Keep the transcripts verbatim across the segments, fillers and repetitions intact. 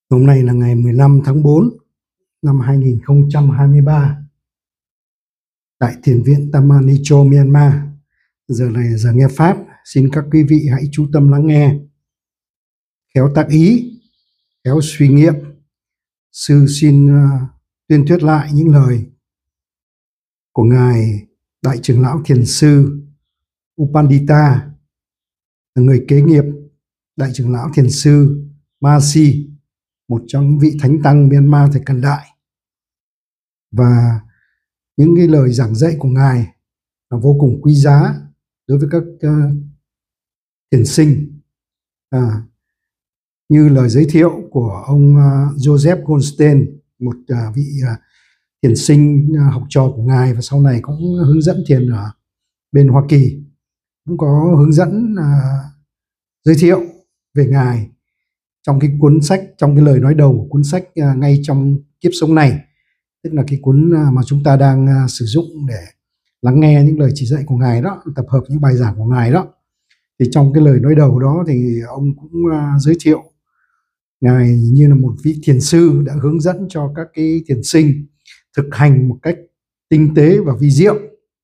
Hôm nay là ngày mười lăm tháng tư năm hai nghìn không trăm hai mươi ba tại Thiền viện Tamanicho, Myanmar. Giờ này là giờ nghe Pháp. Xin các quý vị hãy chú tâm lắng nghe, khéo tác ý, khéo suy nghiệm. Sư xin uh, tuyên thuyết lại những lời của Ngài Đại trưởng lão Thiền sư U Pandita, là người kế nghiệp Đại trưởng lão Thiền sư Mahasi, một trong những vị thánh tăng Myanmar thời cận đại. Và những cái lời giảng dạy của Ngài là vô cùng quý giá đối với các uh, thiền sinh. À, như lời giới thiệu của ông uh, Joseph Goldstein, một uh, vị uh, thiền sinh uh, học trò của Ngài và sau này cũng hướng dẫn thiền ở bên Hoa Kỳ, cũng có hướng dẫn uh, giới thiệu về Ngài trong cái cuốn sách, trong cái lời nói đầu của cuốn sách uh, Ngay trong kiếp sống này, tức là cái cuốn uh, mà chúng ta đang uh, sử dụng để lắng nghe những lời chỉ dạy của Ngài đó, tập hợp những bài giảng của Ngài đó. Thì trong cái lời nói đầu đó thì ông cũng uh, giới thiệu Ngài như là một vị thiền sư đã hướng dẫn cho các cái thiền sinh thực hành một cách tinh tế và vi diệu.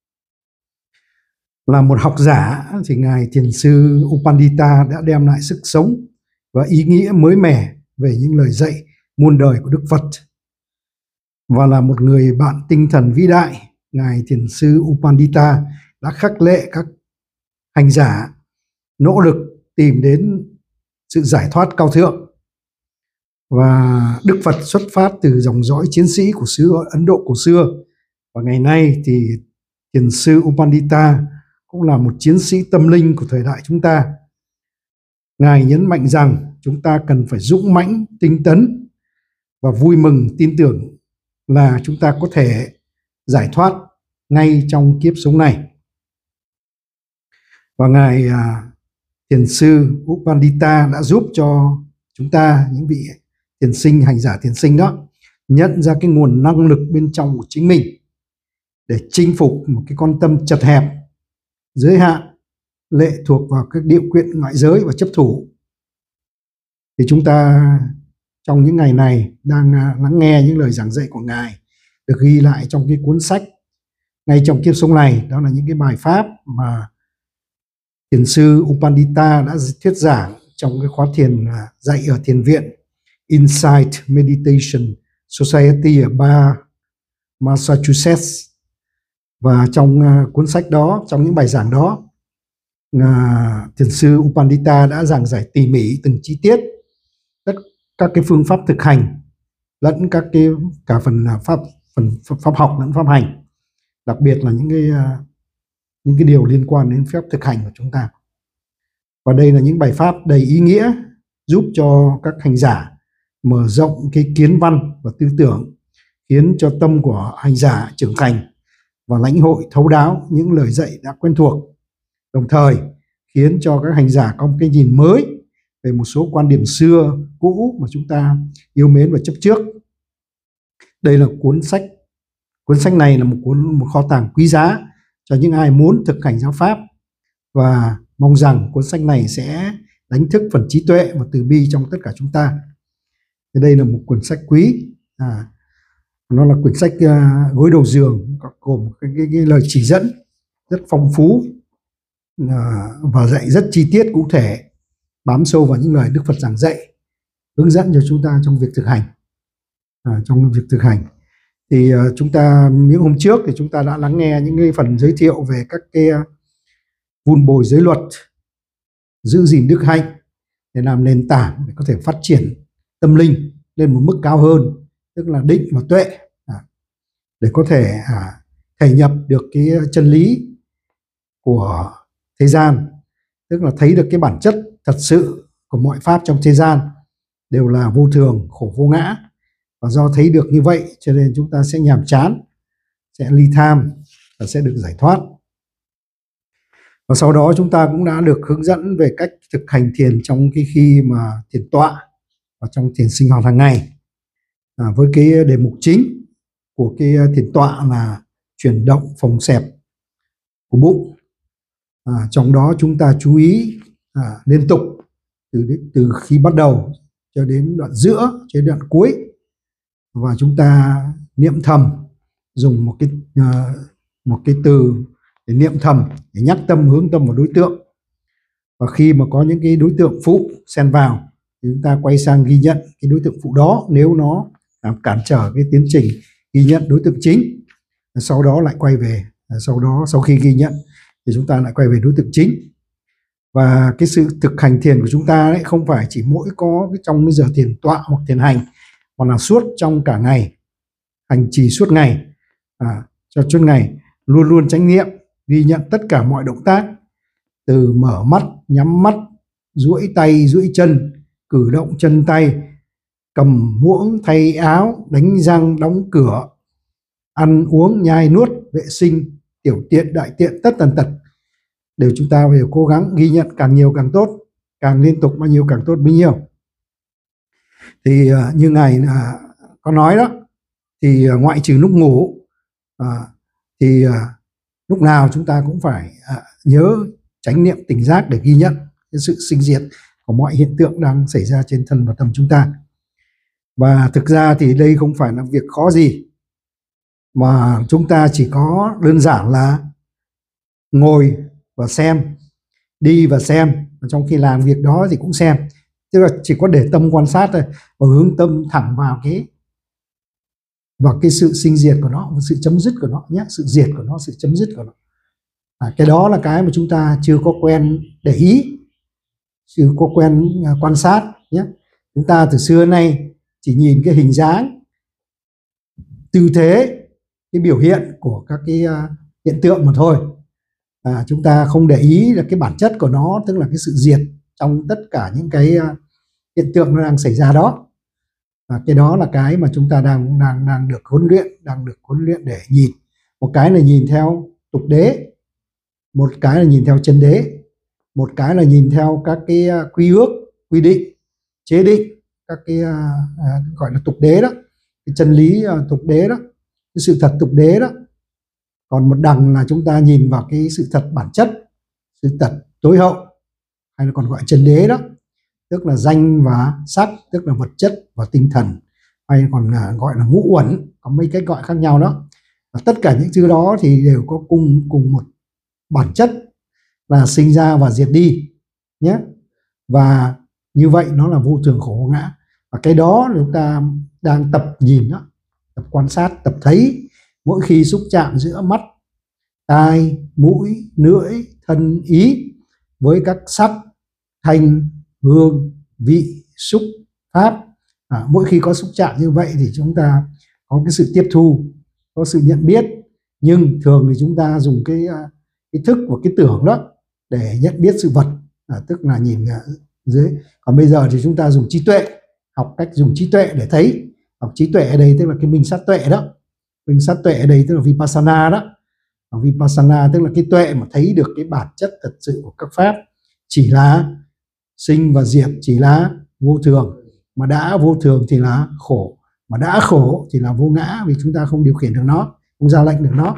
Là một học giả thì Ngài Thiền sư U Pandita đã đem lại sức sống và ý nghĩa mới mẻ về những lời dạy muôn đời của Đức Phật. Và là một người bạn tinh thần vĩ đại, Ngài Thiền sư U Pandita đã khắc lệ các hành giả nỗ lực tìm đến sự giải thoát cao thượng. Và Đức Phật xuất phát từ dòng dõi chiến sĩ của xứ Ấn Độ cổ xưa. Và ngày nay thì Thiền sư U Pandita cũng là một chiến sĩ tâm linh của thời đại chúng ta. Ngài nhấn mạnh rằng chúng ta cần phải dũng mãnh, tinh tấn và vui mừng tin tưởng là chúng ta có thể giải thoát ngay trong kiếp sống này. Và Ngài à, Thiền sư U Pandita đã giúp cho chúng ta, những vị thiền sinh, hành giả thiền sinh đó, nhận ra cái nguồn năng lực bên trong của chính mình để chinh phục một cái con tâm chật hẹp, giới hạn, lệ thuộc vào các điều kiện ngoại giới và chấp thủ. Thì chúng ta trong những ngày này đang lắng nghe những lời giảng dạy của Ngài được ghi lại trong cái cuốn sách Ngay trong kiếp sống này. Đó là những cái bài pháp mà Thiền sư U Pandita đã thuyết giảng trong cái khóa thiền dạy ở thiền viện Insight Meditation Society ở bang Massachusetts. Và trong uh, cuốn sách đó, trong những bài giảng đó, uh, Thiền sư U Pandita đã giảng giải tỉ mỉ từng chi tiết tất các cái phương pháp thực hành lẫn các cái cả phần pháp phần pháp học lẫn pháp hành, đặc biệt là những cái uh, những cái điều liên quan đến phép thực hành của chúng ta. Và đây là những bài pháp đầy ý nghĩa giúp cho các hành giả mở rộng cái kiến văn và tư tưởng, khiến cho tâm của hành giả trưởng thành và lãnh hội thấu đáo những lời dạy đã quen thuộc, đồng thời khiến cho các hành giả có một cái nhìn mới về một số quan điểm xưa cũ mà chúng ta yêu mến và chấp trước. Đây là cuốn sách cuốn sách này là một cuốn một kho tàng quý giá cho những ai muốn thực hành giáo pháp, và mong rằng cuốn sách này sẽ đánh thức phần trí tuệ và từ bi trong tất cả chúng ta. Thì đây là một cuốn sách quý, à, nó là quyển sách uh, gối đầu giường, gồm cái, cái, cái lời chỉ dẫn rất phong phú uh, và dạy rất chi tiết cụ thể, bám sâu vào những lời Đức Phật giảng dạy, hướng dẫn cho chúng ta trong việc thực hành. À, trong việc thực hành thì uh, chúng ta những hôm trước thì chúng ta đã lắng nghe những cái phần giới thiệu về các cái uh, vun bồi giới luật, giữ gìn đức hạnh để làm nền tảng để có thể phát triển tâm linh lên một mức cao hơn, tức là định và tuệ, à, để có thể à, thể nhập được cái chân lý của thế gian, tức là thấy được cái bản chất thật sự của mọi pháp trong thế gian đều là vô thường, khổ vô ngã. Và do thấy được như vậy cho nên chúng ta sẽ nhàm chán, sẽ ly tham và sẽ được giải thoát. Và sau đó chúng ta cũng đã được hướng dẫn về cách thực hành thiền trong cái khi mà thiền tọa và trong thiền sinh hoạt hàng ngày. À, với cái đề mục chính của cái thiền tọa là chuyển động phòng xẹp của bụng. À, trong đó chúng ta chú ý à, liên tục từ, từ khi bắt đầu cho đến đoạn giữa, cho đến đoạn cuối, và chúng ta niệm thầm, dùng một cái uh, một cái từ để niệm thầm, để nhắc tâm, hướng tâm vào đối tượng. Và khi mà có những cái đối tượng phụ xen vào thì chúng ta quay sang ghi nhận cái đối tượng phụ đó nếu nó làm cản trở cái tiến trình ghi nhận đối tượng chính. Sau đó lại quay về, sau đó sau khi ghi nhận thì chúng ta lại quay về đối tượng chính. Và cái sự thực hành thiền của chúng ta ấy không phải chỉ mỗi có trong cái giờ thiền tọa hoặc thiền hành, mà là suốt trong cả ngày, hành trì suốt ngày, à, cho suốt ngày luôn luôn chánh niệm, ghi nhận tất cả mọi động tác, từ mở mắt, nhắm mắt, duỗi tay, duỗi chân, cử động chân tay, cầm muỗng, thay áo, đánh răng, đóng cửa, ăn uống, nhai nuốt, vệ sinh, tiểu tiện, đại tiện, tất tần tật, đều chúng ta phải cố gắng ghi nhận càng nhiều càng tốt, càng liên tục bao nhiêu càng tốt bấy nhiêu. Thì uh, như ngài uh, có nói đó, thì uh, ngoại trừ lúc ngủ, uh, thì uh, lúc nào chúng ta cũng phải uh, nhớ chánh niệm tỉnh giác để ghi nhận cái sự sinh diệt của mọi hiện tượng đang xảy ra trên thân và tâm chúng ta. Và thực ra thì đây không phải là việc khó gì, mà chúng ta chỉ có đơn giản là ngồi và xem, đi và xem, và trong khi làm việc đó thì cũng xem, tức là chỉ có để tâm quan sát thôi, và hướng tâm thẳng vào cái vào cái sự sinh diệt của nó, sự chấm dứt của nó nhé, sự diệt của nó, sự chấm dứt của nó. À, cái đó là cái mà chúng ta chưa có quen để ý, chưa có quen uh, quan sát nhé. Chúng ta từ xưa nay chỉ nhìn cái hình dáng, tư thế, cái biểu hiện của các cái uh, hiện tượng mà thôi. À, chúng ta không để ý là cái bản chất của nó, tức là cái sự diệt trong tất cả những cái uh, hiện tượng nó đang xảy ra đó. Và cái đó là cái mà chúng ta đang đang đang được huấn luyện, đang được huấn luyện để nhìn. Một cái là nhìn theo tục đế, một cái là nhìn theo chân đế, một cái là nhìn theo các cái uh, quy ước, quy định, chế định, các cái uh, uh, gọi là tục đế đó, cái chân lý uh, tục đế đó, cái sự thật tục đế đó. Còn một đằng là chúng ta nhìn vào cái sự thật bản chất, sự thật tối hậu, hay là còn gọi chân đế đó, tức là danh và sắc, tức là vật chất và tinh thần, hay còn gọi là ngũ uẩn, có mấy cách gọi khác nhau đó. Và tất cả những thứ đó thì đều có cùng cùng một bản chất là sinh ra và diệt đi nhé. Và như vậy nó là vô thường khổ vô ngã. Và cái đó chúng ta đang tập nhìn đó, tập quan sát, tập thấy mỗi khi xúc chạm giữa mắt, tai, mũi, lưỡi, thân, ý với các sắc, thanh, hương, vị, xúc, pháp. À, mỗi khi có xúc chạm như vậy thì chúng ta có cái sự tiếp thu, có sự nhận biết. Nhưng thường thì chúng ta dùng cái, cái thức và cái tưởng đó để nhận biết sự vật, à, tức là nhìn dưới. Còn bây giờ thì chúng ta dùng trí tuệ, học cách dùng trí tuệ để thấy. Học trí tuệ ở đây tức là cái minh sát tuệ đó. Minh sát tuệ ở đây tức là Vipassana đó. Và Vipassana tức là cái tuệ mà thấy được cái bản chất thật sự của các pháp, chỉ là sinh và diệt, chỉ là vô thường. Mà đã vô thường thì là khổ, mà đã khổ thì là vô ngã, vì chúng ta không điều khiển được nó, không ra lệnh được nó.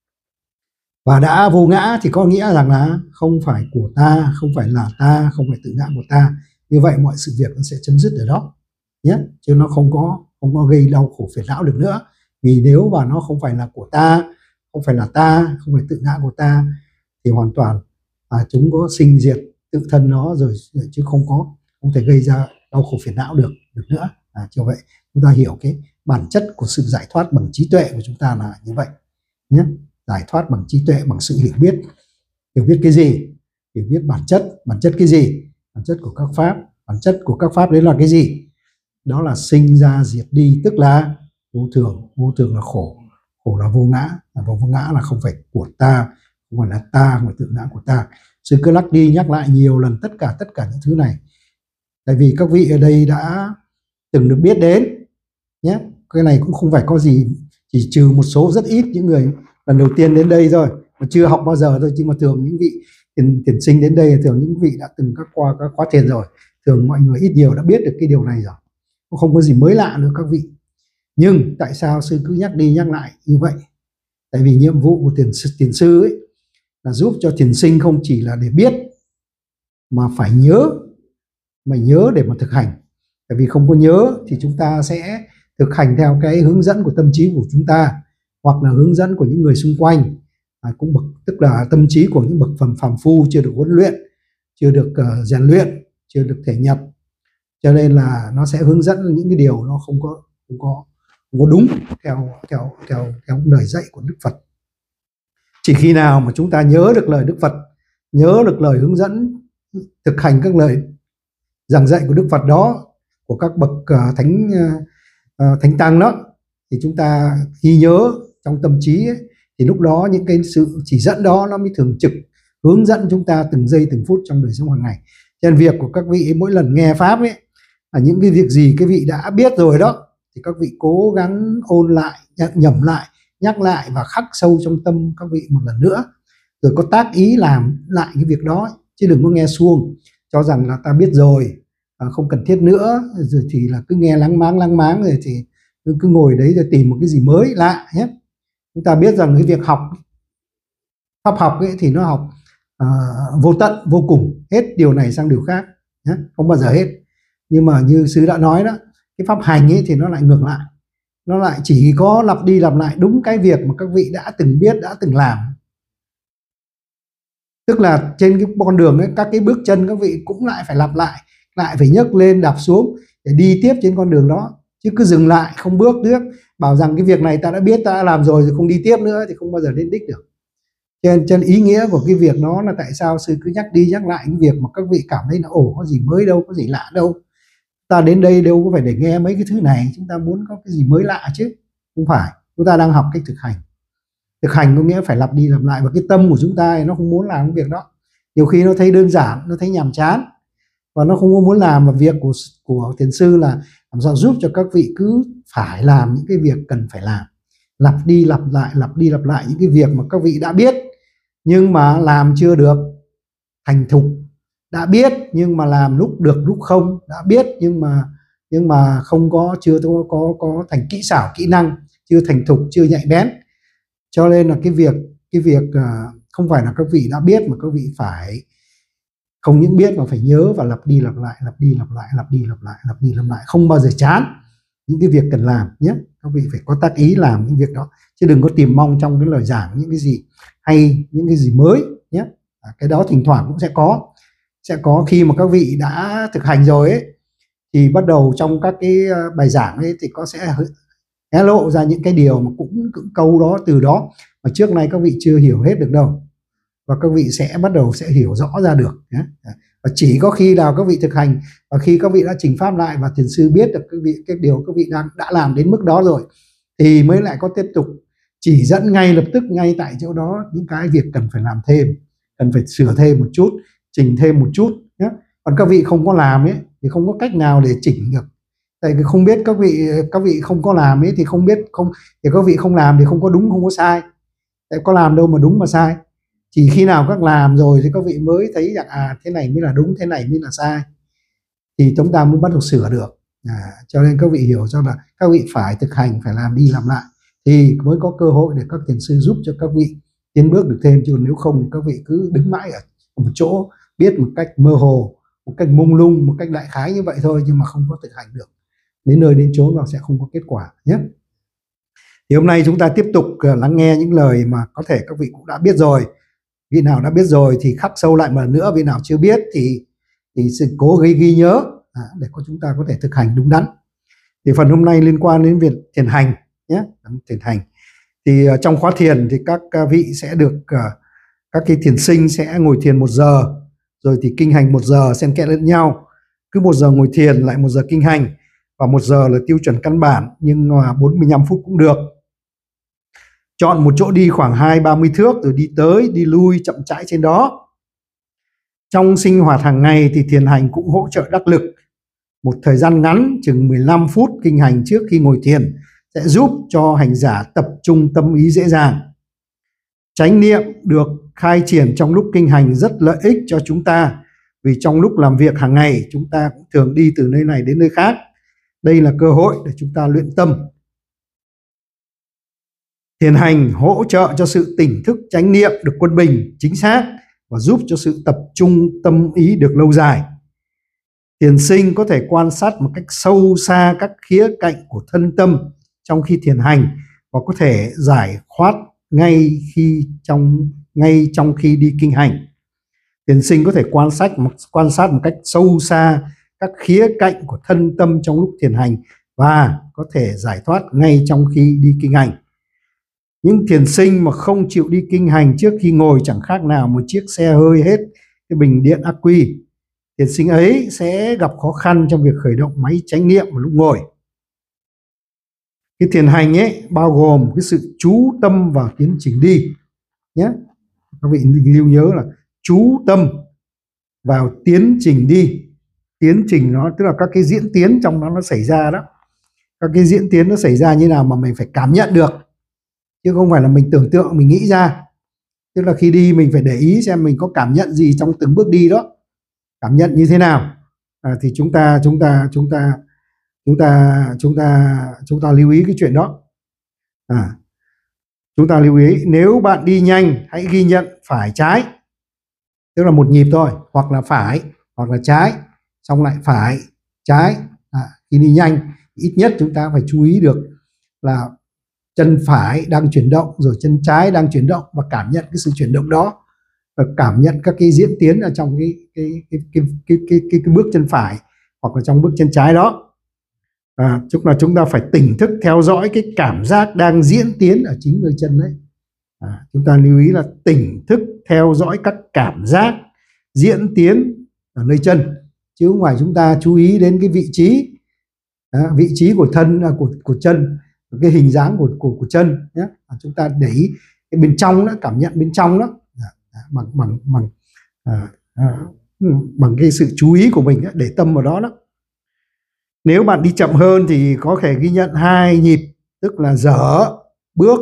Và đã vô ngã thì có nghĩa rằng là không phải của ta, không phải là ta, không phải tự ngã của ta. Như vậy mọi sự việc nó sẽ chấm dứt ở đó nhé, chứ nó không có không có gây đau khổ phiền não được nữa. Vì nếu mà nó không phải là của ta, không phải là ta, không phải tự ngã của ta, thì hoàn toàn à, chúng có sinh diệt tự thân nó rồi, chứ không có không thể gây ra đau khổ phiền não được được nữa. À, như vậy chúng ta hiểu cái bản chất của sự giải thoát bằng trí tuệ của chúng ta là như vậy nhé. Giải thoát bằng trí tuệ, bằng sự hiểu biết. Hiểu biết cái gì? Hiểu biết bản chất. Bản chất cái gì? Bản chất của các pháp. Bản chất của các pháp đấy là cái gì? Đó là sinh ra diệt đi, tức là vô thường. Vô thường là khổ, khổ là vô ngã, là vô ngã là không phải của ta, không phải là ta, không phải tự ngã của ta. Sư cứ lắc đi nhắc lại nhiều lần tất cả tất cả những thứ này, tại vì các vị ở đây đã từng được biết đến nhé. Cái này cũng không phải có gì, chỉ trừ một số rất ít những người lần đầu tiên đến đây rồi mà chưa học bao giờ thôi. Nhưng mà thường những vị thiền, thiền sinh đến đây, thường những vị đã từng các qua các khóa thiền rồi, thường mọi người ít nhiều đã biết được cái điều này rồi, không có gì mới lạ nữa các vị. Nhưng tại sao sư cứ nhắc đi nhắc lại như vậy? Tại vì nhiệm vụ của thiền, thiền sư ấy là giúp cho thiền sinh không chỉ là để biết, mà phải nhớ, mà nhớ để mà thực hành. Bởi vì không có nhớ thì chúng ta sẽ thực hành theo cái hướng dẫn của tâm trí của chúng ta, hoặc là hướng dẫn của những người xung quanh, à, cũng bậc, tức là tâm trí của những bậc phàm phàm phu chưa được huấn luyện, chưa được uh, rèn luyện, chưa được thể nhập, cho nên là nó sẽ hướng dẫn những cái điều nó không có không có không có đúng theo theo theo theo lời dạy của Đức Phật. Chỉ khi nào mà chúng ta nhớ được lời Đức Phật, nhớ được lời hướng dẫn, thực hành các lời giảng dạy của Đức Phật đó, của các bậc uh, thánh uh, thánh tăng đó, thì chúng ta khi nhớ trong tâm trí ấy, thì lúc đó những cái sự chỉ dẫn đó nó mới thường trực hướng dẫn chúng ta từng giây từng phút trong đời sống hàng ngày. Cho nên việc của các vị ấy, mỗi lần nghe pháp ấy, là những cái việc gì cái vị đã biết rồi đó, thì các vị cố gắng ôn lại, nhẩm lại, nhắc lại và khắc sâu trong tâm các vị một lần nữa, rồi có tác ý làm lại cái việc đó, chứ đừng có nghe suông cho rằng là ta biết rồi, không cần thiết nữa, rồi thì là cứ nghe lắng máng lắng máng rồi thì cứ ngồi đấy rồi tìm một cái gì mới lạ nhé. Chúng ta biết rằng cái việc học pháp học ấy thì nó học uh, vô tận vô cùng, hết điều này sang điều khác nhé, không bao giờ hết. Nhưng mà như sư đã nói đó, cái pháp hành ấy thì nó lại ngược lại, nó lại chỉ có lặp đi lặp lại đúng cái việc mà các vị đã từng biết, đã từng làm. Tức là trên cái con đường ấy, các cái bước chân các vị cũng lại phải lặp lại, lại phải nhấc lên đạp xuống để đi tiếp trên con đường đó. Chứ cứ dừng lại không bước tiếp, bảo rằng cái việc này ta đã biết, ta đã làm rồi rồi không đi tiếp nữa thì không bao giờ đến đích được. Trên trên ý nghĩa của cái việc đó là tại sao sư cứ nhắc đi nhắc lại cái việc mà các vị cảm thấy là ồ, có gì mới đâu, có gì lạ đâu. Ta đến đây đâu có phải để nghe mấy cái thứ này, chúng ta muốn có cái gì mới lạ chứ. Không phải, chúng ta đang học cách thực hành. Thực hành có nghĩa phải lặp đi lặp lại, và cái tâm của chúng ta nó không muốn làm cái việc đó. Nhiều khi nó thấy đơn giản, nó thấy nhàm chán và nó không có muốn làm. Và việc của của thiền sư là làm sao giúp cho các vị cứ phải làm những cái việc cần phải làm, lặp đi lặp lại, lặp đi lặp lại những cái việc mà các vị đã biết nhưng mà làm chưa được thành thục, đã biết nhưng mà làm lúc được lúc không, đã biết nhưng mà nhưng mà không có chưa có có có thành kỹ xảo kỹ năng, chưa thành thục, chưa nhạy bén. Cho nên là cái việc cái việc không phải là các vị đã biết mà các vị phải không những biết mà phải nhớ và lặp đi lặp lại, lặp đi lặp lại, lặp đi lặp lại, lặp đi lặp lại, không bao giờ chán những cái việc cần làm nhé. Các vị phải có tác ý làm những việc đó, chứ đừng có tìm mong trong cái lời giảng những cái gì hay, những cái gì mới nhé. Cái đó thỉnh thoảng cũng sẽ có, sẽ có khi mà các vị đã thực hành rồi ấy, thì bắt đầu trong các cái bài giảng ấy thì có sẽ hé lộ ra những cái điều mà cũng, cũng câu đó từ đó mà trước nay các vị chưa hiểu hết được đâu, và các vị sẽ bắt đầu sẽ hiểu rõ ra được nhé. Và chỉ có khi nào các vị thực hành và khi các vị đã trình pháp lại và thiền sư biết được các vị cái điều các vị đang đã làm đến mức đó rồi thì mới lại có tiếp tục chỉ dẫn ngay lập tức, ngay tại chỗ đó những cái việc cần phải làm thêm, cần phải sửa thêm một chút, chỉnh thêm một chút nhé. Còn các vị không có làm ấy thì không có cách nào để chỉnh được, tại vì không biết các vị các vị không có làm ấy thì không biết không thì các vị không làm thì không có đúng không có sai, tại có làm đâu mà đúng mà sai. Chỉ khi nào các làm rồi thì các vị mới thấy rằng à thế này mới là đúng, thế này mới là sai, thì chúng ta mới bắt đầu sửa được. À, cho nên các vị hiểu cho là các vị phải thực hành, phải làm đi làm lại thì mới có cơ hội để các thiền sư giúp cho các vị tiến bước được thêm. Chứ nếu không thì các vị cứ đứng mãi ở một chỗ, biết một cách mơ hồ, một cách mông lung, một cách đại khái như vậy thôi, nhưng mà không có thực hành được đến nơi đến chốn và sẽ không có kết quả nhé. Thì hôm nay chúng ta tiếp tục lắng nghe những lời mà có thể các vị cũng đã biết rồi. Vị nào đã biết rồi thì khắc sâu lại một lần nữa, vị nào chưa biết thì thì sự cố ghi ghi nhớ à, để có chúng ta có thể thực hành đúng đắn. Thì phần hôm nay liên quan đến việc thiền hành nhé, thiền hành. Thì uh, trong khóa thiền thì các uh, vị sẽ được uh, các cái thiền sinh sẽ ngồi thiền một giờ, rồi thì kinh hành một giờ xen kẽ lẫn nhau. Cứ một giờ ngồi thiền lại một giờ kinh hành, và một giờ là tiêu chuẩn căn bản, nhưng mà bốn mươi lăm phút cũng được. Chọn một chỗ đi khoảng hai ba mươi thước rồi đi tới đi lui chậm rãi trên đó. Trong sinh hoạt hàng ngày thì thiền hành cũng hỗ trợ đắc lực. Một thời gian ngắn chừng mười lăm phút kinh hành trước khi ngồi thiền sẽ giúp cho hành giả tập trung tâm ý dễ dàng. Chánh niệm được khai triển trong lúc kinh hành rất lợi ích cho chúng ta, vì trong lúc làm việc hàng ngày chúng ta cũng thường đi từ nơi này đến nơi khác. Đây là cơ hội để chúng ta luyện tâm. Thiền hành hỗ trợ cho sự tỉnh thức chánh niệm được quân bình, chính xác và giúp cho sự tập trung tâm ý được lâu dài. Thiền sinh có thể quan sát một cách sâu xa các khía cạnh của thân tâm trong khi thiền hành và có thể giải thoát ngay khi trong ngay trong khi đi kinh hành. Thiền sinh có thể quan sát quan sát một cách sâu xa các khía cạnh của thân tâm trong lúc thiền hành và có thể giải thoát ngay trong khi đi kinh hành. Những thiền sinh mà không chịu đi kinh hành trước khi ngồi chẳng khác nào một chiếc xe hơi hết cái bình điện ắc quy. Thiền sinh ấy sẽ gặp khó khăn trong việc khởi động máy chánh niệm vào lúc ngồi. Cái thiền hành ấy bao gồm cái sự chú tâm vào tiến trình đi nhé. Các vị lưu nhớ là chú tâm vào tiến trình đi. Tiến trình nó tức là các cái diễn tiến trong đó nó xảy ra đó. Các cái diễn tiến nó xảy ra như nào mà mình phải cảm nhận được, chứ không phải là mình tưởng tượng mình nghĩ ra. Tức là khi đi mình phải để ý xem mình có cảm nhận gì trong từng bước đi đó, cảm nhận như thế nào. À, thì chúng ta chúng ta chúng ta chúng ta chúng ta chúng ta lưu ý cái chuyện đó. À, chúng ta lưu ý nếu bạn đi nhanh hãy ghi nhận phải trái, tức là một nhịp thôi, hoặc là phải hoặc là trái, xong lại phải trái. À, khi đi nhanh ít nhất chúng ta phải chú ý được là chân phải đang chuyển động rồi chân trái đang chuyển động và cảm nhận cái sự chuyển động đó, và cảm nhận các cái diễn tiến ở trong cái cái cái cái cái cái, cái, cái bước chân phải hoặc là trong bước chân trái đó. À, chúng là chúng ta phải tỉnh thức theo dõi cái cảm giác đang diễn tiến ở chính nơi chân đấy. À, chúng ta lưu ý là tỉnh thức theo dõi các cảm giác diễn tiến ở nơi chân, chứ không phải chúng ta chú ý đến cái vị trí à, vị trí của thân à, của của chân, cái hình dáng của của của chân nhé. À, chúng ta để ý cái bên trong đó, cảm nhận bên trong đó à, bằng bằng bằng à, à, bằng cái sự chú ý của mình đó, để tâm vào đó đó. Nếu bạn đi chậm hơn thì có thể ghi nhận hai nhịp, tức là dở bước,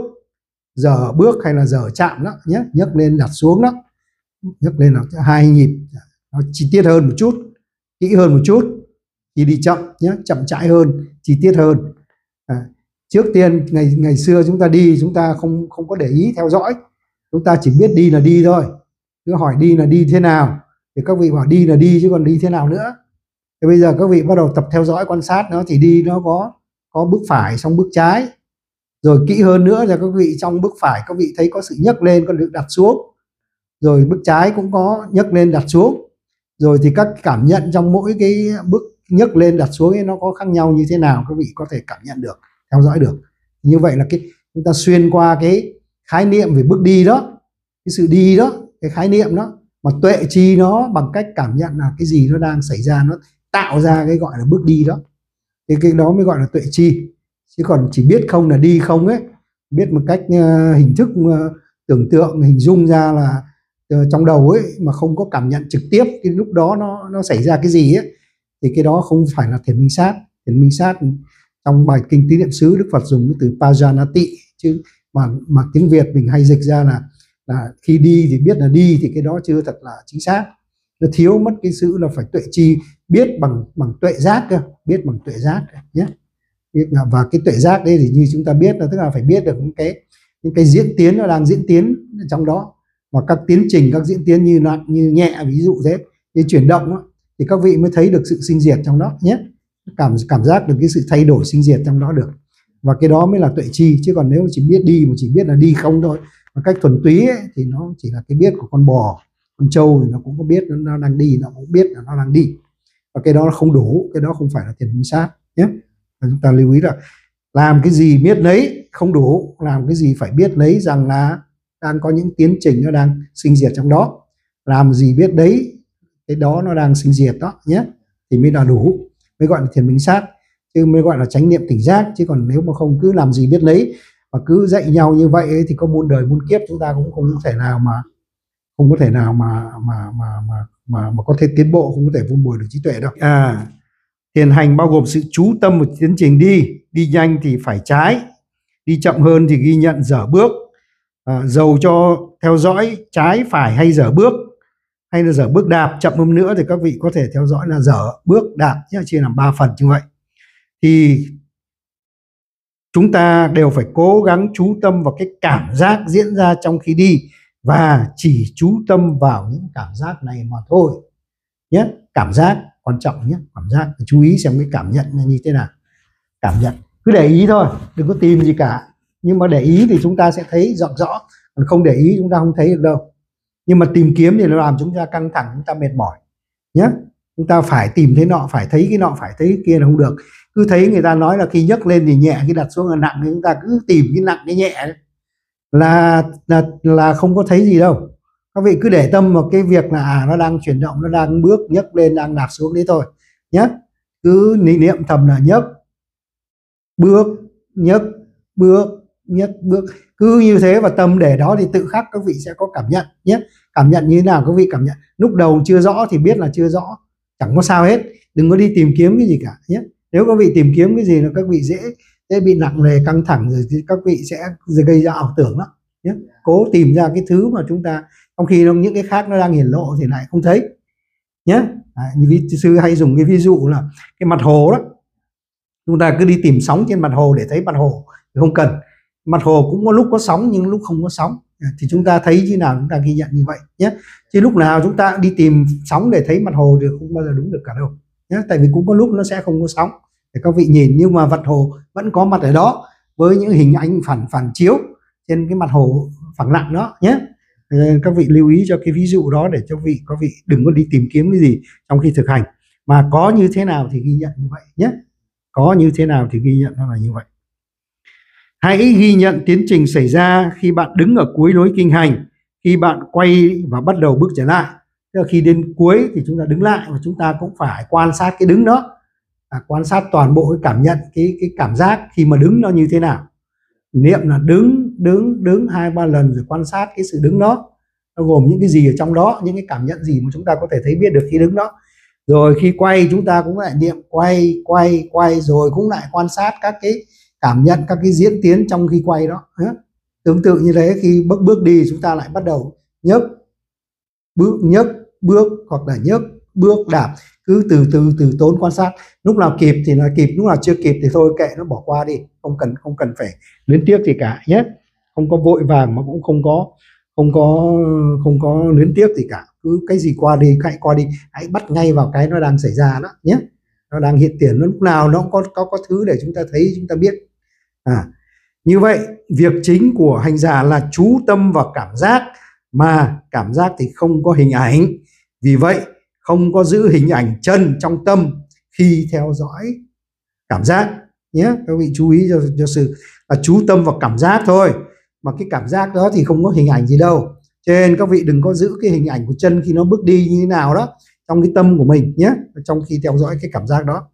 dở bước hay là dở chạm đó nhé, nhấc lên đặt xuống đó, nhấc lên là hai nhịp, nó chi tiết hơn một chút, kỹ hơn một chút thì đi chậm nhé, chậm chãi hơn, chi tiết hơn. À, trước tiên ngày ngày xưa chúng ta đi chúng ta không không có để ý theo dõi, chúng ta chỉ biết đi là đi thôi, cứ hỏi đi là đi thế nào thì các vị bảo đi là đi chứ còn đi thế nào nữa. Thì bây giờ các vị bắt đầu tập theo dõi quan sát nó, thì đi nó có có bước phải xong bước trái, rồi kỹ hơn nữa là các vị trong bước phải các vị thấy có sự nhấc lên có được đặt xuống, rồi bước trái cũng có nhấc lên đặt xuống, rồi thì các cảm nhận trong mỗi cái bước nhấc lên đặt xuống ấy nó có khác nhau như thế nào, các vị có thể cảm nhận được, theo dõi được. Như vậy là cái chúng ta xuyên qua cái khái niệm về bước đi đó, cái sự đi đó, cái khái niệm đó, mà tuệ chi nó bằng cách cảm nhận là cái gì nó đang xảy ra, nó tạo ra cái gọi là bước đi đó, thì cái đó mới gọi là tuệ chi. Chứ còn chỉ biết không là đi không ấy, biết một cách uh, hình thức uh, tưởng tượng hình dung ra là uh, trong đầu ấy, mà không có cảm nhận trực tiếp cái lúc đó nó nó xảy ra cái gì ấy, thì cái đó không phải là thiền minh sát. Thiền minh sát trong bài kinh Tứ Niệm xứ Đức Phật dùng cái từ pajanati, chứ mà mà tiếng Việt mình hay dịch ra là là khi đi thì biết là đi, thì cái đó chưa thật là chính xác, nó thiếu mất cái sự là phải tuệ chi, biết bằng bằng tuệ giác cơ, biết bằng tuệ giác nhé. Và cái tuệ giác đây thì như chúng ta biết là tức là phải biết được những cái những cái diễn tiến nó đang diễn tiến trong đó, và các tiến trình, các diễn tiến như nặng như nhẹ, ví dụ thế, như chuyển động đó, thì các vị mới thấy được sự sinh diệt trong đó nhé, cảm cảm giác được cái sự thay đổi sinh diệt trong đó được, và cái đó mới là tuệ chi. Chứ còn nếu chỉ biết đi mà chỉ biết là đi không thôi, một cách thuần túy ấy, thì nó chỉ là cái biết của con bò, con trâu thì nó cũng có biết nó đang đi, nó cũng biết là nó đang đi, và cái đó nó không đủ, cái đó không phải là thiền minh sát nhé. Và chúng ta lưu ý là làm cái gì biết lấy không đủ, làm cái gì phải biết lấy rằng là đang có những tiến trình nó đang sinh diệt trong đó, làm gì biết đấy cái đó nó đang sinh diệt đó nhé, thì mới là đủ, mới gọi là thiền minh sát, chứ mới gọi là chánh niệm tỉnh giác. Chứ còn nếu mà không cứ làm gì biết lấy và cứ dạy nhau như vậy ấy, thì có muôn đời muôn kiếp chúng ta cũng không thể nào mà không có thể nào mà mà mà mà mà, mà có thể tiến bộ, không có thể vun bồi được trí tuệ đâu. À, thiền hành bao gồm sự chú tâm vào tiến trình đi, đi nhanh thì phải trái, đi chậm hơn thì ghi nhận dở bước. À, dầu cho theo dõi trái phải hay dở bước, hay là dở bước đạp, chậm hơn nữa thì các vị có thể theo dõi là dở bước đạp nhé, chia làm ba phần như vậy. Thì chúng ta đều phải cố gắng chú tâm vào cái cảm giác diễn ra trong khi đi, và chỉ chú tâm vào những cảm giác này mà thôi nhé. Cảm giác quan trọng nhé. Cảm giác chú ý xem cái cảm nhận như thế nào. Cảm nhận cứ để ý thôi, đừng có tìm gì cả, nhưng mà để ý thì chúng ta sẽ thấy rõ rõ, còn không để ý chúng ta không thấy được đâu. Nhưng mà tìm kiếm thì nó làm chúng ta căng thẳng, chúng ta mệt mỏi nhé. Chúng ta phải tìm thấy nọ, phải thấy cái nọ, phải thấy cái kia là không được. Cứ thấy người ta nói là khi nhấc lên thì nhẹ, khi đặt xuống là nặng, thì chúng ta cứ tìm cái nặng cái nhẹ là là là không có thấy gì đâu. Các vị cứ để tâm vào cái việc là à, nó đang chuyển động, nó đang bước nhấc lên, đang đặt xuống đấy thôi nhé. Cứ niệm thầm là nhấc bước, nhấc bước, nhấc bước, cứ như thế và tâm để đó thì tự khắc các vị sẽ có cảm nhận nhé. Cảm nhận như thế nào các vị cảm nhận. Lúc đầu chưa rõ thì biết là chưa rõ, chẳng có sao hết, đừng có đi tìm kiếm cái gì cả nhé. Nếu các vị tìm kiếm cái gì là các vị dễ dễ bị nặng nề, căng thẳng, rồi thì các vị sẽ gây ra ảo tưởng đó nhé. Cố tìm ra cái thứ mà chúng ta trong khi những cái khác nó đang hiển lộ thì lại không thấy nhé. Như sư hay dùng cái ví dụ là cái mặt hồ đó, chúng ta cứ đi tìm sóng trên mặt hồ để thấy mặt hồ thì không cần. Mặt hồ cũng có lúc có sóng nhưng lúc không có sóng, thì chúng ta thấy như nào chúng ta ghi nhận như vậy nhé. Chứ lúc nào chúng ta đi tìm sóng để thấy mặt hồ thì không bao giờ đúng được cả đâu nhé. Tại vì cũng có lúc nó sẽ không có sóng để các vị nhìn, nhưng mà mặt hồ vẫn có mặt ở đó với những hình ảnh phản phản chiếu trên cái mặt hồ phẳng lặng đó nhé. Các vị lưu ý cho cái ví dụ đó để cho vị các vị đừng có đi tìm kiếm cái gì trong khi thực hành, mà có như thế nào thì ghi nhận như vậy nhé. Có như thế nào thì ghi nhận nó là như vậy. Hãy ghi nhận tiến trình xảy ra khi bạn đứng ở cuối lối kinh hành, khi bạn quay và bắt đầu bước trở lại. Tức là khi đến cuối thì chúng ta đứng lại, và chúng ta cũng phải quan sát cái đứng đó, à, quan sát toàn bộ cái cảm nhận, cái cái cảm giác khi mà đứng nó như thế nào. Niệm là đứng đứng đứng hai ba lần rồi quan sát cái sự đứng đó, nó gồm những cái gì ở trong đó, những cái cảm nhận gì mà chúng ta có thể thấy biết được khi đứng đó. Rồi khi quay chúng ta cũng lại niệm quay quay quay, rồi cũng lại quan sát các cái cảm nhận, các cái diễn tiến trong khi quay đó. Tương tự như thế, khi bước bước đi chúng ta lại bắt đầu nhấc bước, nhấc bước, hoặc là nhấc bước đạp, cứ từ từ từ tốn quan sát. Lúc nào kịp thì là kịp, lúc nào chưa kịp thì thôi kệ nó, bỏ qua đi, không cần không cần phải luyến tiếc gì cả nhé. Không có vội vàng mà cũng không có không có không có luyến tiếc gì cả. Cứ cái gì qua đi, hãy qua đi, hãy bắt ngay vào cái nó đang xảy ra đó nhé. Nó đang hiện tiền, nó lúc nào nó cũng có có có thứ để chúng ta thấy, chúng ta biết. À, như vậy việc chính của hành giả là chú tâm vào cảm giác, mà cảm giác thì không có hình ảnh. Vì vậy không có giữ hình ảnh chân trong tâm khi theo dõi cảm giác nhé. Các vị chú ý cho, cho sự là chú tâm vào cảm giác thôi, mà cái cảm giác đó thì không có hình ảnh gì đâu. Cho nên các vị đừng có giữ cái hình ảnh của chân khi nó bước đi như thế nào đó trong cái tâm của mình nhé, trong khi theo dõi cái cảm giác đó.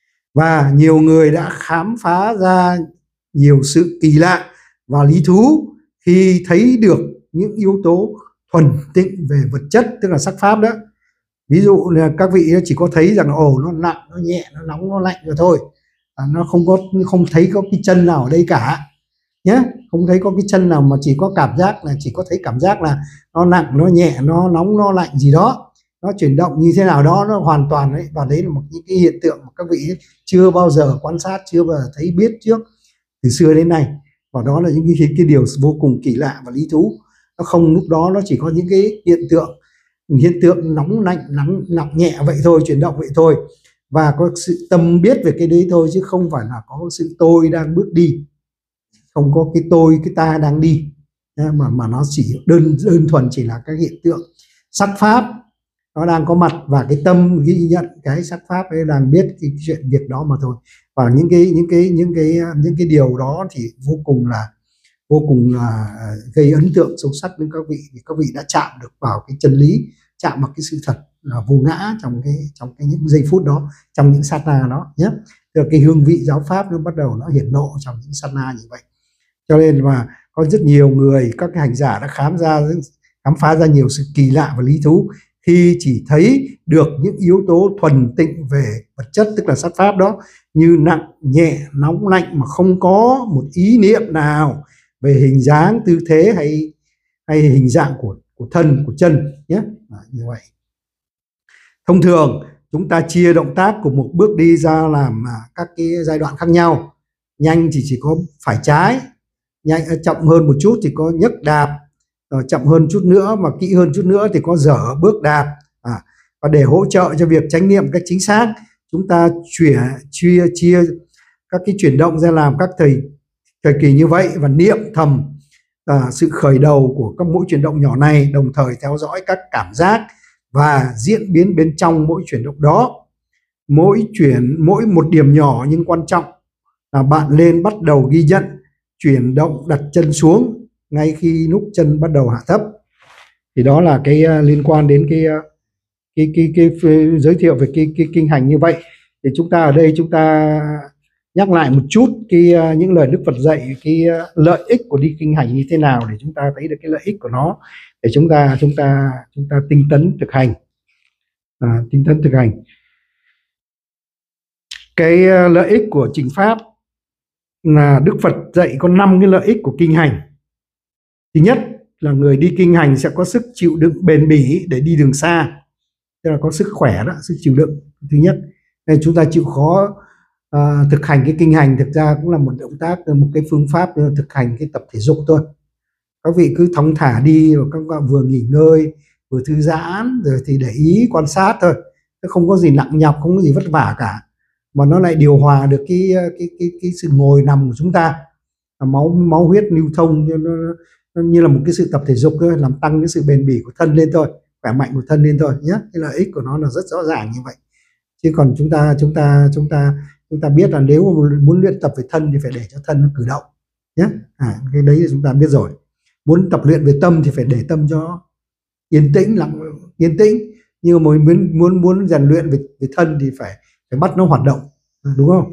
Và nhiều người đã khám phá ra nhiều sự kỳ lạ và lý thú khi thấy được những yếu tố thuần tịnh về vật chất, tức là sắc pháp đó. Ví dụ là các vị chỉ có thấy rằng ồ nó nặng, nó nhẹ, nó nóng, nó lạnh rồi thôi, à, nó không có không thấy có cái chân nào ở đây cả nhé. Không thấy có cái chân nào, mà chỉ có cảm giác là chỉ có thấy cảm giác là nó nặng, nó nhẹ, nó nóng, nó lạnh gì đó, nó chuyển động như thế nào đó, nó hoàn toàn đấy. Và đấy là một những cái hiện tượng mà các vị chưa bao giờ quan sát, chưa bao giờ thấy biết trước từ xưa đến nay. Và đó là những cái, cái điều vô cùng kỳ lạ và lý thú. Nó không, lúc đó nó chỉ có những cái hiện tượng hiện tượng nóng lạnh, nắng nặng nhẹ vậy thôi, chuyển động vậy thôi, và có sự tâm biết về cái đấy thôi, chứ không phải là có sự tôi đang bước đi, không có cái tôi, cái ta đang đi, mà mà nó chỉ đơn đơn thuần chỉ là các hiện tượng sắc pháp nó đang có mặt, và cái tâm ghi nhận cái sắc pháp ấy đang biết cái chuyện việc đó mà thôi. Và những cái những cái những cái những cái điều đó thì vô cùng là vô cùng là gây ấn tượng sâu sắc đến các vị, vì các vị đã chạm được vào cái chân lý, chạm vào cái sự thật là vô ngã trong cái trong cái những giây phút đó, trong những sát na đó nhé. Từ cái hương vị giáo pháp nó bắt đầu nó hiển lộ trong những sát na như vậy. Cho nên mà có rất nhiều người, các cái hành giả đã khám ra khám phá ra nhiều sự kỳ lạ và lý thú khi chỉ thấy được những yếu tố thuần tịnh về vật chất, tức là sắc pháp đó, như nặng nhẹ, nóng lạnh, mà không có một ý niệm nào về hình dáng, tư thế hay hay hình dạng của của thân, của chân nhé. À, như vậy. Thông thường chúng ta chia động tác của một bước đi ra làm các cái giai đoạn khác nhau. Nhanh thì chỉ có phải trái, nhanh chậm hơn một chút thì có nhấc đạp, chậm hơn chút nữa mà kỹ hơn chút nữa thì có dở bước đạp. À, Và để hỗ trợ cho việc chánh niệm cách chính xác, chúng ta chuyển chia chia các cái chuyển động ra làm các thời thời kỳ như vậy và niệm thầm à, sự khởi đầu của các mỗi chuyển động nhỏ này, đồng thời theo dõi các cảm giác và diễn biến bên trong mỗi chuyển động đó. Mỗi chuyển mỗi một điểm nhỏ nhưng quan trọng là bạn lên bắt đầu ghi nhận chuyển động đặt chân xuống ngay khi nút chân bắt đầu hạ thấp. Thì đó là cái uh, liên quan đến cái, uh, cái, cái, cái, cái giới thiệu về cái, cái kinh hành như vậy. Thì chúng ta ở đây chúng ta nhắc lại một chút cái uh, những lời Đức Phật dạy cái uh, lợi ích của đi kinh hành như thế nào để chúng ta thấy được cái lợi ích của nó, để chúng ta chúng ta chúng ta tinh tấn thực hành, à, tinh tấn thực hành. Cái uh, lợi ích của trình pháp là Đức Phật dạy có năm cái lợi ích của kinh hành. Thứ nhất là người đi kinh hành sẽ có sức chịu đựng bền bỉ để đi đường xa, tức là có sức khỏe đó, sức chịu đựng. Thứ nhất, nên chúng ta chịu khó à, thực hành cái kinh hành thực ra cũng là một động tác, một cái phương pháp thực hành cái tập thể dục thôi. Các vị cứ thong thả đi và các bạn vừa nghỉ ngơi vừa thư giãn rồi thì để ý quan sát thôi, không có gì nặng nhọc, không có gì vất vả cả, mà nó lại điều hòa được cái cái cái cái sự ngồi nằm của chúng ta, máu máu huyết lưu thông, nó, nó, nó như là một cái sự tập thể dục thôi, làm tăng cái sự bền bỉ của thân lên thôi, khỏe mạnh của thân lên thôi nhé. Cái lợi ích của nó là rất rõ ràng như vậy. Chứ còn chúng ta chúng ta chúng ta chúng ta biết là nếu mà muốn luyện tập về thân thì phải để cho thân nó cử động nhé. À, cái đấy thì chúng ta biết rồi. Muốn tập luyện về tâm thì phải để tâm cho yên tĩnh, lặng yên tĩnh. Nhưng mà muốn muốn muốn rèn luyện về, về thân thì phải phải bắt nó hoạt động, đúng không?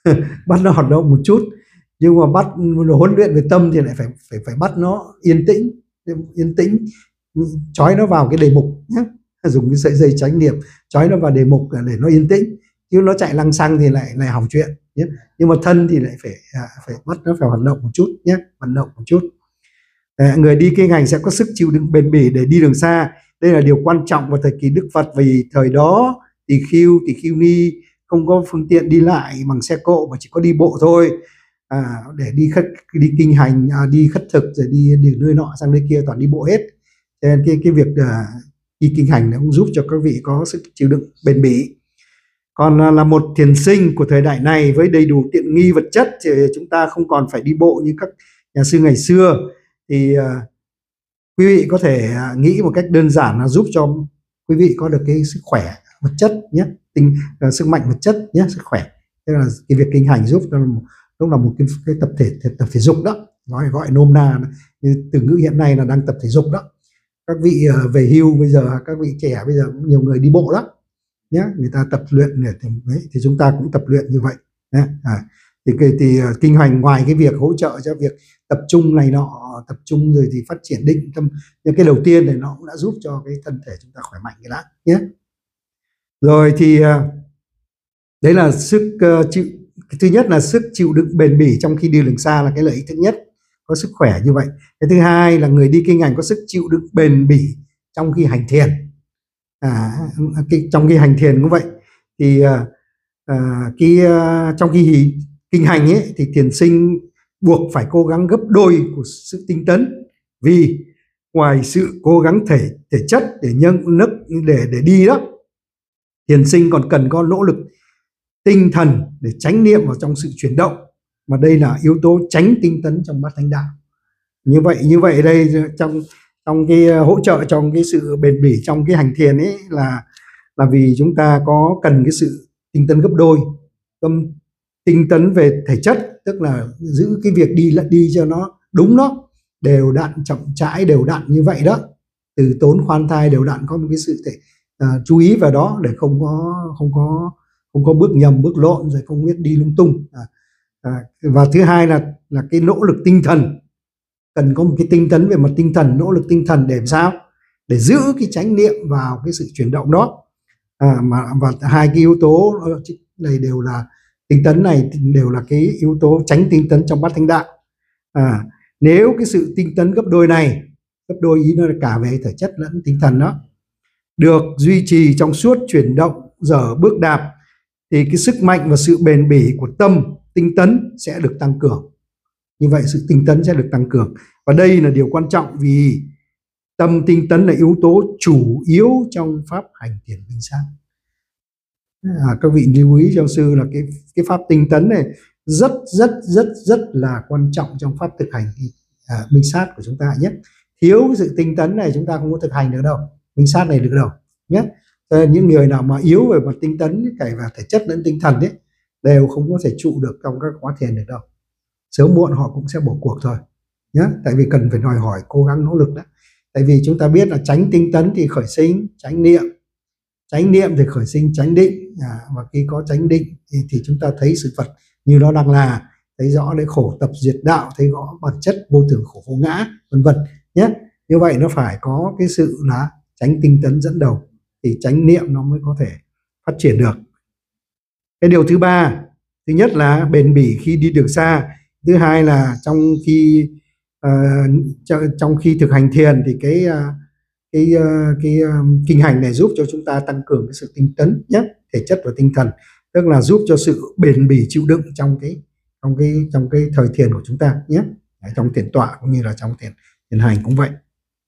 Bắt nó hoạt động một chút. Nhưng mà bắt huấn luyện về tâm thì lại phải phải phải bắt nó yên tĩnh, yên tĩnh, trói nó vào cái đề mục nhé, dùng cái sợi dây chánh niệm trói nó vào đề mục để nó yên tĩnh, chứ nó chạy lăng xăng thì lại lại hỏng chuyện nhé. Nhưng mà thân thì lại phải phải bắt nó phải hoạt động một chút nhé, hoạt động một chút. À, người đi kinh hành sẽ có sức chịu đựng bền bỉ để đi đường xa. Đây là điều quan trọng vào thời kỳ Đức Phật, vì thời đó tỳ khưu tỳ khưu ni không có phương tiện đi lại bằng xe cộ mà chỉ có đi bộ thôi. À, để đi khất đi kinh hành, à, đi khất thực rồi đi đi nơi nọ sang nơi kia toàn đi bộ hết. Cho nên cái cái việc uh, đi kinh hành nó cũng giúp cho các vị có sức chịu đựng bền bỉ. Còn uh, là một thiền sinh của thời đại này với đầy đủ tiện nghi vật chất thì chúng ta không còn phải đi bộ như các nhà sư ngày xưa. Thì uh, quý vị có thể uh, nghĩ một cách đơn giản là giúp cho quý vị có được cái sức khỏe vật chất nhé, tinh uh, sức mạnh vật chất nhé, sức khỏe. Thế là cái việc kinh hành giúp cho lúc là một cái, cái tập thể tập thể dục đó, nói gọi nôm na như từ ngữ hiện nay là đang tập thể dục đó. Các vị uh, về hưu bây giờ, các vị trẻ bây giờ cũng nhiều người đi bộ lắm nhé, người ta tập luyện để thì, đấy, thì chúng ta cũng tập luyện như vậy nhé. À, thì, thì, thì uh, kinh hành ngoài cái việc hỗ trợ cho việc tập trung này nọ, tập trung rồi thì phát triển định tâm, nhưng cái đầu tiên này nó cũng đã giúp cho cái thân thể chúng ta khỏe mạnh cái đã nhé. Rồi thì uh, đấy là sức uh, chịu. Cái thứ nhất là sức chịu đựng bền bỉ trong khi đi đường xa là cái lợi ích thứ nhất, có sức khỏe như vậy. Cái thứ hai là người đi kinh hành có sức chịu đựng bền bỉ trong khi hành thiền. À, cái, trong khi hành thiền cũng vậy. Thì à, cái, à, trong khi kinh hành ấy, thì thiền sinh buộc phải cố gắng gấp đôi của sự tinh tấn, vì ngoài sự cố gắng thể thể chất để nâng nấc để để đi đó, thiền sinh còn cần có nỗ lực tinh thần để chánh niệm vào trong sự chuyển động, mà đây là yếu tố tránh tinh tấn trong bát thánh đạo. Như vậy như vậy đây trong trong cái hỗ trợ trong cái sự bền bỉ trong cái hành thiền ấy là là vì chúng ta có cần cái sự tinh tấn gấp đôi, tâm tinh tấn về thể chất, tức là giữ cái việc đi lại đi cho nó đúng đó, đều đặn chậm rãi đều đặn như vậy đó, từ tốn khoan thai đều đặn, có một cái sự thể, à, chú ý vào đó để không có không có không có bước nhầm bước lộn rồi không biết đi lung tung. À, à, và thứ hai là là cái nỗ lực tinh thần, cần có một cái tinh tấn về mặt tinh thần, nỗ lực tinh thần để làm sao để giữ cái chánh niệm vào cái sự chuyển động đó. À, mà và hai cái yếu tố này đều là tinh tấn này đều là cái yếu tố tránh tinh tấn trong bát thánh đạo. À, nếu cái sự tinh tấn gấp đôi này, gấp đôi ý nó là cả về thể chất lẫn tinh thần đó, được duy trì trong suốt chuyển động dở bước đạp, thì cái sức mạnh và sự bền bỉ của tâm tinh tấn sẽ được tăng cường. Như vậy sự tinh tấn sẽ được tăng cường, và đây là điều quan trọng, vì Tâm tinh tấn là yếu tố chủ yếu trong pháp hành thiền minh sát. À, các vị lưu ý cho sư là cái cái pháp tinh tấn này rất rất rất rất là quan trọng trong pháp thực hành à, minh sát của chúng ta nhé. Thiếu cái sự tinh tấn này chúng ta không có thực hành được đâu, minh sát này được đâu nhé. Những người nào mà yếu về mặt tinh tấn kể cả thể chất lẫn tinh thần ấy đều không có thể trụ được trong các khóa thiền được đâu. Sớm muộn họ cũng sẽ bỏ cuộc thôi nhé. Tại vì cần phải đòi hỏi cố gắng nỗ lực đó. Tại vì chúng ta biết là tránh tinh tấn thì khởi sinh chánh niệm, chánh niệm thì khởi sinh chánh định, à, và khi có chánh định thì, thì chúng ta thấy sự vật như nó đang là, thấy rõ đấy khổ tập diệt đạo, thấy rõ bản chất vô thường khổ vô ngã, vân vân nhé. Như vậy nó phải có cái sự là chánh tinh tấn dẫn đầu thì chánh niệm nó mới có thể phát triển được. Cái điều thứ ba, thứ nhất là bền bỉ khi đi đường xa, thứ hai là trong khi uh, trong khi thực hành thiền thì cái uh, cái uh, cái uh, kinh hành này giúp cho chúng ta tăng cường cái sự tinh tấn nhé, thể chất và tinh thần, tức là giúp cho sự bền bỉ chịu đựng trong cái trong cái trong cái thời thiền của chúng ta nhé. Đấy, trong thiền tọa cũng như là trong thiền thiền hành cũng vậy.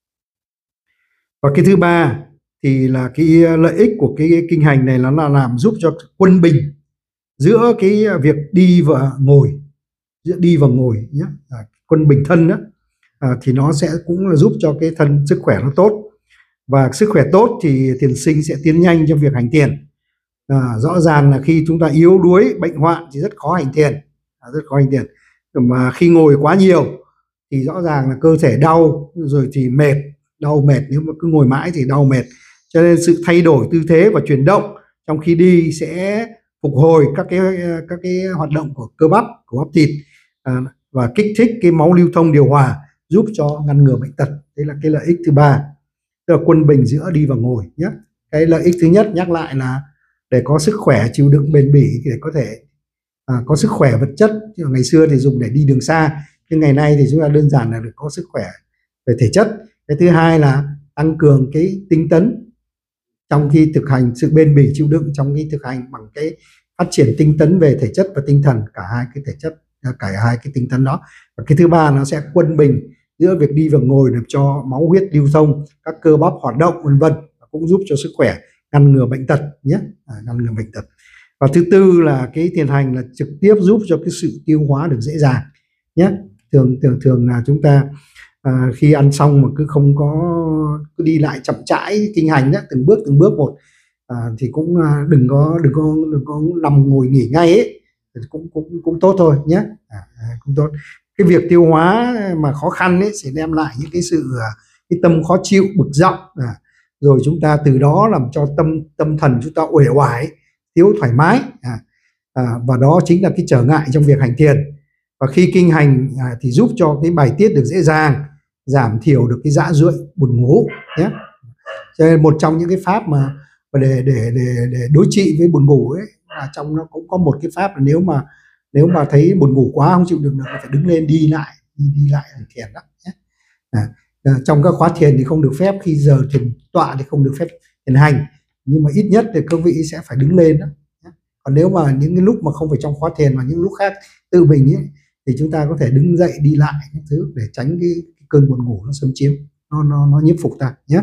Và cái thứ ba thì là cái lợi ích của cái kinh hành này nó là làm giúp cho quân bình giữa cái việc đi và ngồi, giữa đi và ngồi nhé, à, quân bình thân đó, à, thì nó sẽ cũng là giúp cho cái thân sức khỏe nó tốt, và sức khỏe tốt thì thiền sinh sẽ tiến nhanh trong việc hành thiền. À, rõ ràng là khi chúng ta yếu đuối bệnh hoạn thì rất khó hành thiền, à, rất khó hành thiền. Mà khi ngồi quá nhiều thì rõ ràng là cơ thể đau rồi thì mệt, đau mệt, nếu mà cứ ngồi mãi thì đau mệt. Cho nên sự thay đổi tư thế và chuyển động trong khi đi sẽ phục hồi các cái các cái hoạt động của cơ bắp, của bắp thịt, à, và kích thích cái máu lưu thông điều hòa, giúp cho ngăn ngừa bệnh tật. Đây là cái lợi ích thứ ba, tức là quân bình giữa đi và ngồi nhé. Cái lợi ích thứ nhất nhắc lại là để có sức khỏe chịu đựng bền bỉ, để có thể à, có sức khỏe vật chất. Ngày xưa thì dùng để đi đường xa, nhưng ngày nay thì chúng ta đơn giản là được có sức khỏe về thể chất. Cái thứ hai là tăng cường cái tinh tấn trong khi thực hành, sự bền bỉ chịu đựng trong khi thực hành bằng cái phát triển tinh tấn về thể chất và tinh thần, cả hai cái thể chất, cả hai cái tinh tấn đó. Và cái thứ ba nó sẽ quân bình giữa việc đi và ngồi, để cho máu huyết lưu thông, các cơ bắp hoạt động, vân vân, cũng giúp cho sức khỏe, ngăn ngừa bệnh tật nhé, à, ngăn ngừa bệnh tật. Và thứ tư là cái thiền hành là trực tiếp giúp cho cái sự tiêu hóa được dễ dàng nhé. Thường thường thường là chúng ta à, khi ăn xong mà cứ không có cứ đi lại chậm rãi kinh hành đó, từng bước từng bước một, à, thì cũng à, đừng có đừng có đừng có nằm ngồi nghỉ ngay ấy, cũng cũng cũng tốt thôi nhé, à, cũng tốt. Cái việc tiêu hóa mà khó khăn ấy sẽ đem lại những cái sự cái tâm khó chịu, bực dọc, à, rồi chúng ta từ đó làm cho tâm tâm thần chúng ta uể oải, thiếu thoải mái, à, à, và đó chính là cái trở ngại trong việc hành thiền. Và khi kinh hành à, thì giúp cho cái bài tiết được dễ dàng, giảm thiểu được cái dã rượi, buồn ngủ nhé. Cho nên một trong những cái pháp mà để để để để đối trị với buồn ngủ ấy, là trong nó cũng có một cái pháp là nếu mà nếu mà thấy buồn ngủ quá không chịu được nữa phải đứng lên đi lại đi, đi lại hành thiền đó nhé. À, à, trong các khóa thiền thì không được phép, khi giờ thiền tọa thì không được phép thiền hành, nhưng mà ít nhất thì các vị sẽ phải đứng lên đó. Còn nếu mà những cái lúc mà không phải trong khóa thiền mà những lúc khác tự mình ấy, thì chúng ta có thể đứng dậy đi lại những thứ để tránh cái, cái cơn buồn ngủ nó xâm chiếm, nó nó nó nhiếp phục ta nhé.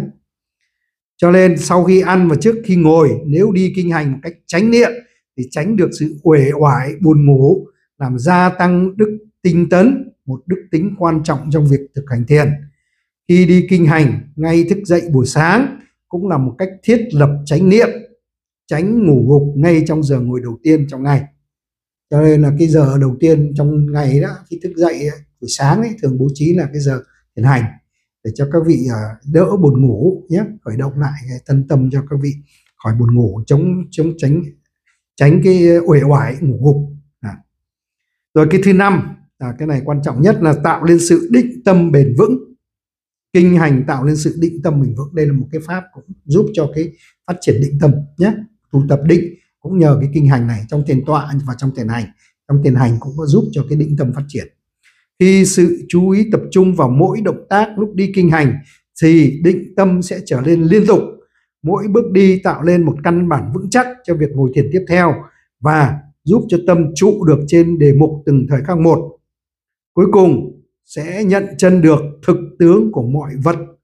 Cho nên sau khi ăn và trước khi ngồi, nếu đi kinh hành một cách chánh niệm thì tránh được sự uể oải, buồn ngủ, làm gia tăng đức tinh tấn, một đức tính quan trọng trong việc thực hành thiền. Khi đi kinh hành, ngay thức dậy buổi sáng cũng là một cách thiết lập chánh niệm, tránh ngủ gục ngay trong giờ ngồi đầu tiên trong ngày. Cho nên là cái giờ đầu tiên trong ngày đó, khi thức dậy ấy, buổi sáng ấy, thường bố trí là cái giờ thiền hành để cho các vị đỡ buồn ngủ nhé, khởi động lại cái thân tâm cho các vị khỏi buồn ngủ, chống chống tránh tránh cái uể oải ngủ gục. À. Rồi cái thứ năm, à, cái này quan trọng nhất là tạo lên sự định tâm bền vững. Kinh hành tạo lên sự định tâm bền vững, đây là một cái pháp cũng giúp cho cái phát triển định tâm nhé. Tu tập định cũng nhờ cái kinh hành này, trong thiền tọa và trong thiền hành. Trong thiền hành cũng có giúp cho cái định tâm phát triển. Khi sự chú ý tập trung vào mỗi động tác lúc đi kinh hành thì định tâm sẽ trở nên liên tục. Mỗi bước đi tạo lên một căn bản vững chắc cho việc ngồi thiền tiếp theo và giúp cho tâm trụ được trên đề mục từng thời khắc một. Cuối cùng sẽ nhận chân được thực tướng của mọi vật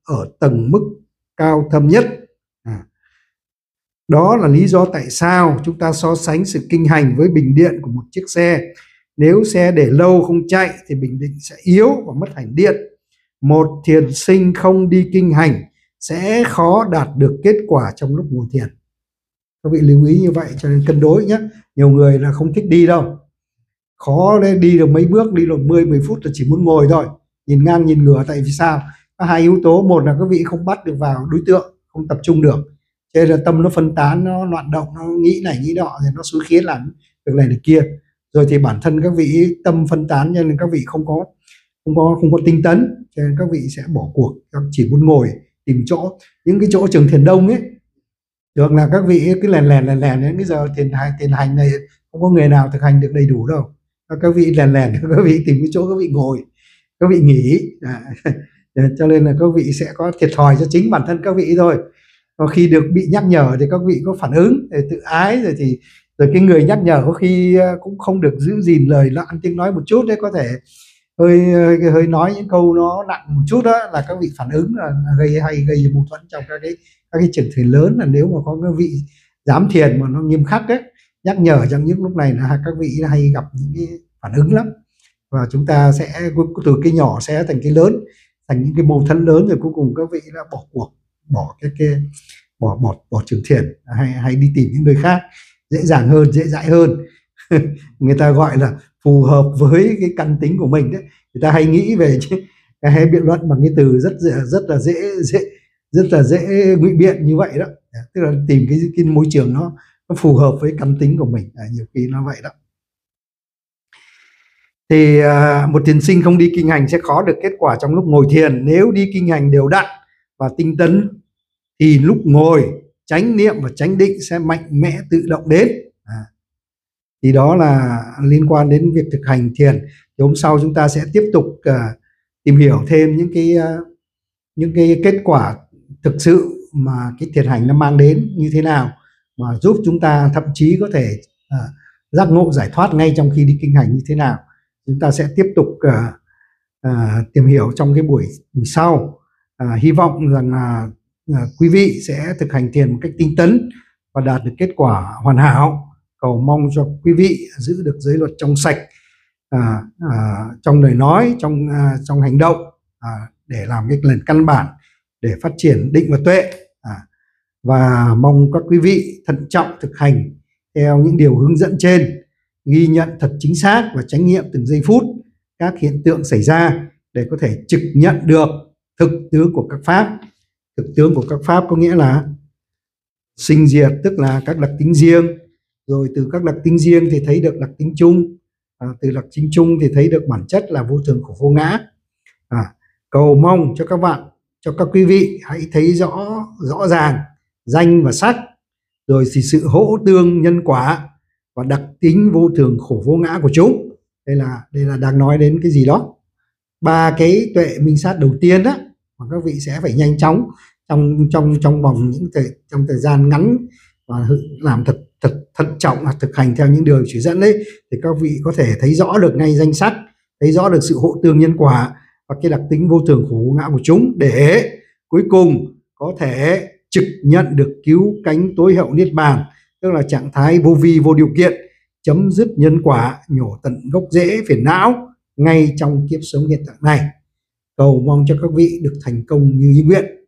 ở tầng mức cao thâm nhất. À, đó là lý do tại sao chúng ta so sánh sự kinh hành với bình điện của một chiếc xe. Nếu xe để lâu không chạy thì bình định sẽ yếu và mất hành điện. Một thiền sinh không đi kinh hành sẽ khó đạt được kết quả trong lúc ngồi thiền. Các vị lưu ý như vậy cho nên cân đối nhé. Nhiều người là không thích đi đâu, khó đấy, đi được mấy bước, đi được mười mười phút là chỉ muốn ngồi thôi, nhìn ngang nhìn ngửa. Tại vì sao? Có hai yếu tố. Một là các vị không bắt được vào đối tượng, không tập trung được, cho nên là tâm nó phân tán, nó loạn động, nó nghĩ này nghĩ nọ, thì nó xúi khiến làm việc này việc kia. Rồi thì bản thân các vị tâm phân tán cho nên các vị không có không có không có tinh tấn, cho nên các vị sẽ bỏ cuộc, chỉ muốn ngồi tìm chỗ. Những cái chỗ trường thiền đông ấy, thường là các vị cứ lèn lèn lèn lèn đến cái giờ thiền hành thiền hành này không có người nào thực hành được đầy đủ đâu. Các vị lèn lèn các vị tìm cái chỗ các vị ngồi, các vị nghỉ. À, cho nên là các vị sẽ có thiệt thòi cho chính bản thân các vị thôi. Có khi được bị nhắc nhở thì các vị có phản ứng để tự ái, rồi thì rồi cái người nhắc nhở có khi cũng không được giữ gìn lời ăn tiếng nói một chút đấy, có thể hơi hơi nói những câu nó nặng một chút, đó là các vị phản ứng là gây hay gây mâu thuẫn trong các cái các cái trường thiền lớn. Là nếu mà có các vị dám thiền mà nó nghiêm khắc đấy, nhắc nhở trong những lúc này là các vị hay gặp những cái phản ứng lắm, và chúng ta sẽ từ cái nhỏ sẽ thành cái lớn, thành những cái mâu thuẫn lớn, rồi cuối cùng các vị đã bỏ cuộc, bỏ cái cái bỏ bỏ bỏ trường thiền, hay hay đi tìm những nơi khác dễ dàng hơn, dễ dãi hơn. Người ta gọi là phù hợp với cái căn tính của mình đấy. Người ta hay nghĩ về cái hay biện luận bằng cái từ rất rất là dễ dễ rất là dễ ngụy biện như vậy đó, tức là tìm cái cái môi trường nó, nó phù hợp với căn tính của mình. À, nhiều khi nó vậy đó. Thì à, một thiền sinh không đi kinh hành sẽ khó được kết quả trong lúc ngồi thiền. Nếu đi kinh hành đều đặn và tinh tấn thì lúc ngồi chánh niệm và chánh định sẽ mạnh mẽ tự động đến. À, thì đó là liên quan đến việc thực hành thiền. Thì hôm sau chúng ta sẽ tiếp tục uh, tìm hiểu thêm những cái uh, những cái kết quả thực sự mà cái thiền hành nó mang đến như thế nào, mà giúp chúng ta thậm chí có thể uh, giác ngộ giải thoát ngay trong khi đi kinh hành như thế nào. Chúng ta sẽ tiếp tục uh, uh, tìm hiểu trong cái buổi buổi sau. Uh, hy vọng rằng uh, uh, quý vị sẽ thực hành thiền một cách tinh tấn và đạt được kết quả hoàn hảo. Cầu mong cho quý vị giữ được giới luật trong sạch à, à, trong lời nói, trong à, trong hành động, à, để làm cái nền căn bản để phát triển định và tuệ. À, và mong các quý vị thận trọng thực hành theo những điều hướng dẫn trên, ghi nhận thật chính xác và chánh niệm từng giây phút các hiện tượng xảy ra để có thể trực nhận được thực tướng của các pháp. Thực tướng của các pháp có nghĩa là sinh diệt, tức là các đặc tính riêng. Rồi từ các đặc tính riêng thì thấy được đặc tính chung, à, từ đặc tính chung thì thấy được bản chất là vô thường khổ vô ngã. À, cầu mong cho các bạn, cho các quý vị hãy thấy rõ rõ ràng danh và sắc, rồi thì sự hỗ tương nhân quả và đặc tính vô thường khổ vô ngã của chúng. Đây là đây là đang nói đến cái gì đó. Ba cái tuệ minh sát đầu tiên đó mà các vị sẽ phải nhanh chóng trong trong trong vòng những thời trong thời gian ngắn và làm thật thật thận trọng, thực hành theo những điều chỉ dẫn đấy, thì các vị có thể thấy rõ được ngay danh sắc, thấy rõ được sự hộ tương nhân quả và cái đặc tính vô thường khổ vô ngã của chúng, để cuối cùng có thể trực nhận được cứu cánh tối hậu niết bàn, tức là trạng thái vô vi vô điều kiện, chấm dứt nhân quả, nhổ tận gốc rễ phiền não ngay trong kiếp sống hiện tại này. Cầu mong cho các vị được thành công như ý nguyện.